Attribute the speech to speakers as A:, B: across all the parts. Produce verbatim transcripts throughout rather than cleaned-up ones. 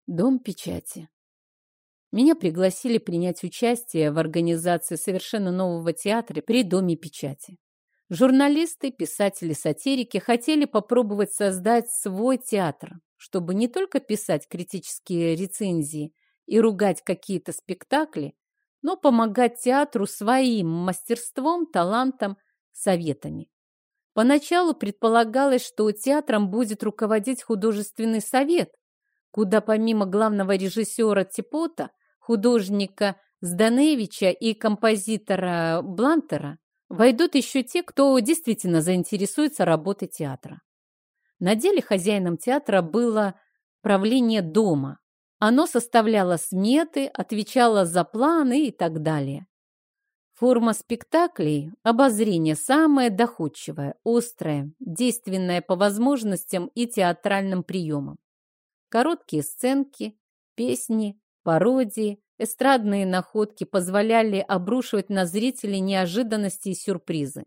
A: Дом печати. Меня пригласили принять участие в организации совершенно нового театра при Доме печати. Журналисты, писатели, сатирики хотели попробовать создать свой театр, чтобы не только писать критические рецензии и ругать какие-то спектакли, но помогать театру своим мастерством, талантом, советами. Поначалу предполагалось, что театром будет руководить художественный совет, куда помимо главного режиссера Типота, художника Зданевича и композитора Блантера войдут еще те, кто действительно заинтересуется работой театра. На деле хозяином театра было правление дома. Оно составляло сметы, отвечало за планы и так далее. Форма спектаклей – обозрение самое доходчивое, острое, действенное по возможностям и театральным приемам. Короткие сценки, песни, пародии, эстрадные находки позволяли обрушивать на зрителей неожиданности и сюрпризы.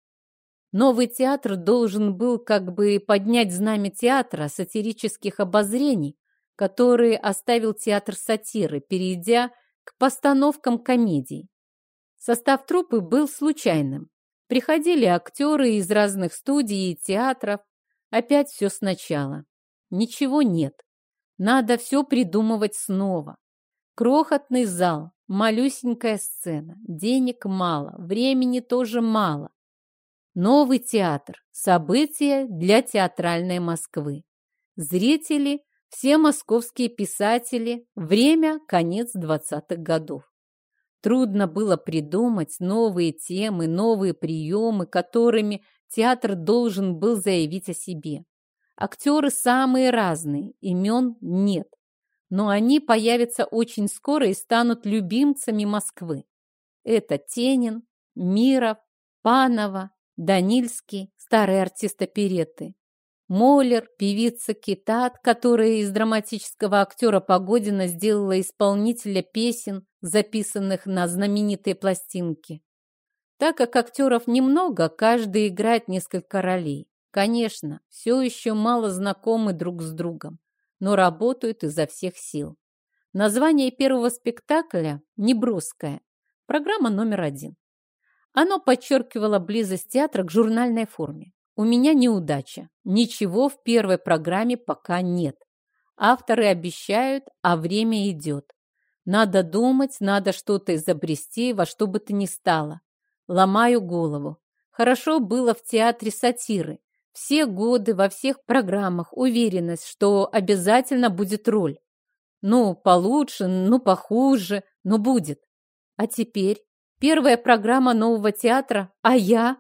A: Новый театр должен был как бы поднять знамя театра сатирических обозрений, который оставил театр сатиры, перейдя к постановкам комедий. Состав труппы был случайным. Приходили актеры из разных студий и театров. Опять все сначала. Ничего нет. Надо все придумывать снова. Крохотный зал, малюсенькая сцена, денег мало, времени тоже мало. Новый театр, события для театральной Москвы. Зрители, все московские писатели, время – конец двадцатых годов. Трудно было придумать новые темы, новые приемы, которыми театр должен был заявить о себе. Актеры самые разные, имен нет, но они появятся очень скоро и станут любимцами Москвы. Это Тенин, Миров, Панова, Данильский, старый артист оперетты, Моллер, певица Китат, которая из драматического актера Погодина сделала исполнителя песен, записанных на знаменитые пластинки. Так как актеров немного, каждый играет несколько ролей. Конечно, все еще мало знакомы друг с другом, но работают изо всех сил. Название первого спектакля «Неброская», программа номер один. Оно подчеркивало близость театра к журнальной форме. У меня неудача. Ничего в первой программе пока нет. Авторы обещают, а время идет. Надо думать, надо что-то изобрести, во что бы то ни стало. Ломаю голову. Хорошо было в театре сатиры. Все годы во всех программах уверенность, что обязательно будет роль. Ну, получше, ну, похуже, но будет. А теперь первая программа нового театра, а я?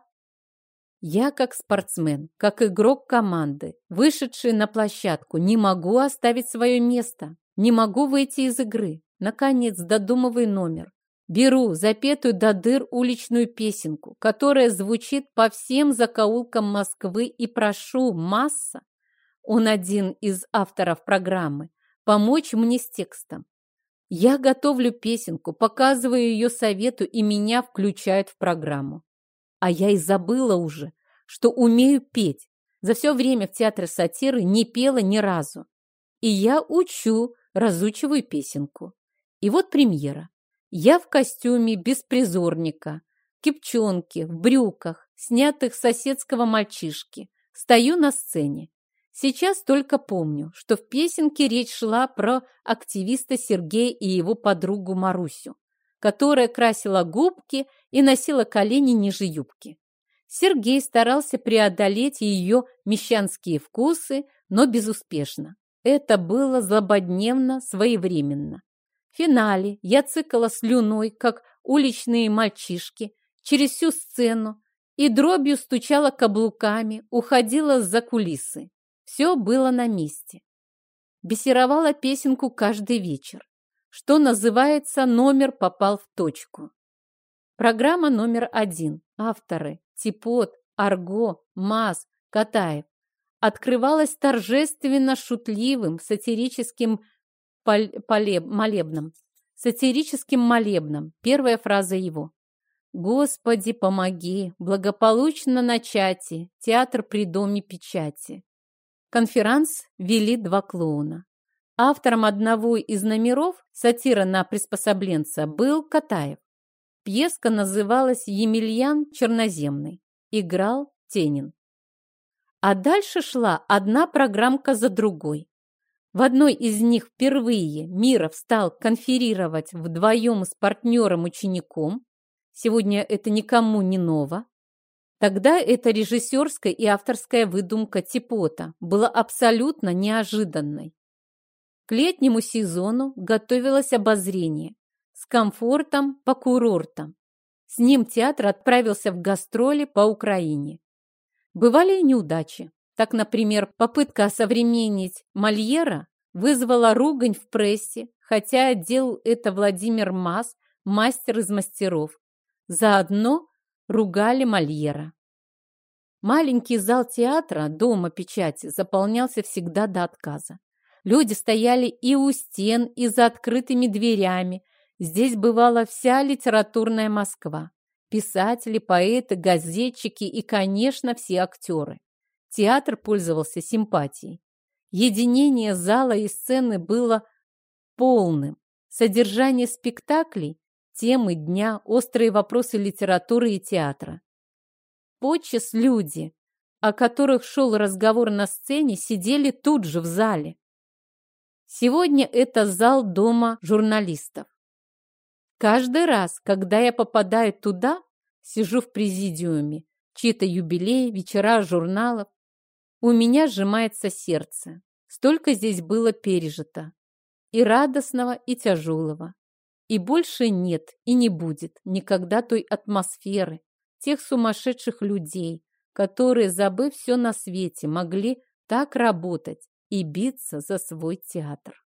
A: Я как спортсмен, как игрок команды, вышедший на площадку, не могу оставить свое место, не могу выйти из игры. Наконец, додумывай номер. Беру запетую до дыр уличную песенку, которая звучит по всем закоулкам Москвы, и прошу Масса, он один из авторов программы, помочь мне с текстом. Я готовлю песенку, показываю ее совету, и меня включают в программу. А я и забыла уже, что умею петь. За все время в театре сатиры не пела ни разу. И я учу, разучиваю песенку. И вот премьера. Я в костюме беспризорника, кипчонке, в брюках, снятых с соседского мальчишки. Стою на сцене. Сейчас только помню, что в песенке речь шла про активиста Сергея и его подругу Марусю, которая красила губки и носила колени ниже юбки. Сергей старался преодолеть ее мещанские вкусы, но безуспешно. Это было злободневно, своевременно. В финале я цыкала слюной, как уличные мальчишки, через всю сцену и дробью стучала каблуками, уходила за кулисы. Все было на месте. Бисеровала песенку каждый вечер. Что называется, номер попал в точку. Программа номер один. Авторы Типот, Арго, Маз, Катаев. Открывалась торжественно шутливым сатирическим молебном. Сатирическим молебном. Первая фраза его. «Господи, помоги, благополучно начати, театр при Доме печати». Конферанс вели два клоуна. Автором одного из номеров, сатира на приспособленца, был Катаев. Пьеска называлась «Емельян Черноземный». Играл Тенин. А дальше шла одна программка за другой. В одной из них впервые Миров стал конферировать вдвоем с партнером-учеником. Сегодня это никому не ново. Тогда эта режиссерская и авторская выдумка Типота была абсолютно неожиданной. К летнему сезону готовилось обозрение с комфортом по курортам. С ним театр отправился в гастроли по Украине. Бывали и неудачи. Так, например, попытка осовременить Мольера вызвала ругань в прессе, хотя делал это Владимир Маз, мастер из мастеров. Заодно ругали Мольера. Маленький зал театра Дома печати заполнялся всегда до отказа. Люди стояли и у стен, и за открытыми дверями. Здесь бывала вся литературная Москва. Писатели, поэты, газетчики и, конечно, все актеры. Театр пользовался симпатией. Единение зала и сцены было полным. Содержание спектаклей, темы дня, острые вопросы литературы и театра. Подчас люди, о которых шел разговор на сцене, сидели тут же в зале. Сегодня это зал Дома журналистов. Каждый раз, когда я попадаю туда, сижу в президиуме, чьи-то юбилеи, вечера журналов, у меня сжимается сердце. Столько здесь было пережито. И радостного, и тяжелого. И больше нет и не будет никогда той атмосферы, тех сумасшедших людей, которые, забыв все на свете, могли так работать и биться за свой театр.